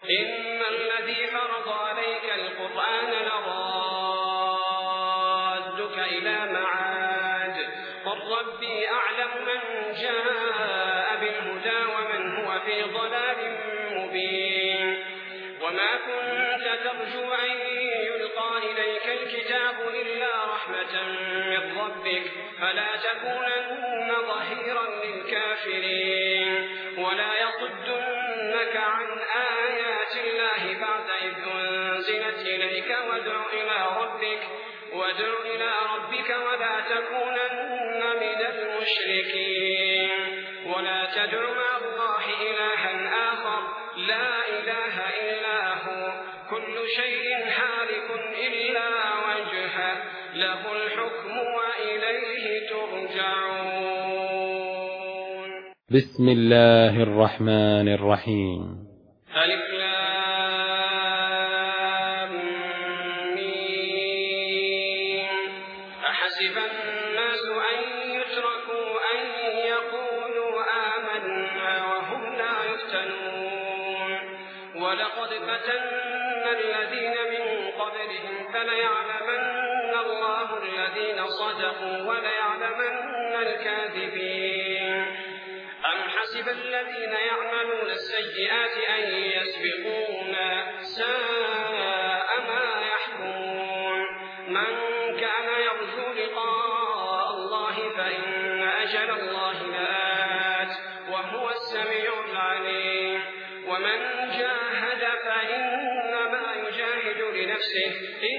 إن الذي فرض عليك القرآن لرادك إلى معاد قل ربي أعلم من جاء بالهدى ومن هو في ضلال مبين وما كنت ترجو أن يلقى إليك الكتاب إلا رحمة من ربك فلا تكونن ظهيرا للكافرين ولا يصدنك عن آيات الله بعد إذ أنزلت إليك وادع إلى ربك ولا تكونن من المشركين ولا تدع مع الله إلها آخر لا إله إلا هو كل شيء هالك إلا وجهه له الحكم وإليه ترجعون. بسم الله الرحمن الرحيم. ألف لام ميم أحسب الناس أن يتركوا أن يقولوا آمنا وهم لا يفتنون ولقد فتنا الذين من قبلهم فليعلمن الله الذين صدقوا وليعلمن الكاذبين. أم حسب الذين يعملون السيئات أن يسبقونا ساء ما يحكمون من كان يرجو لقاء الله فإن أجل الله لآت وهو السميع العليم ومن جاهد فإنما يجاهد لنفسه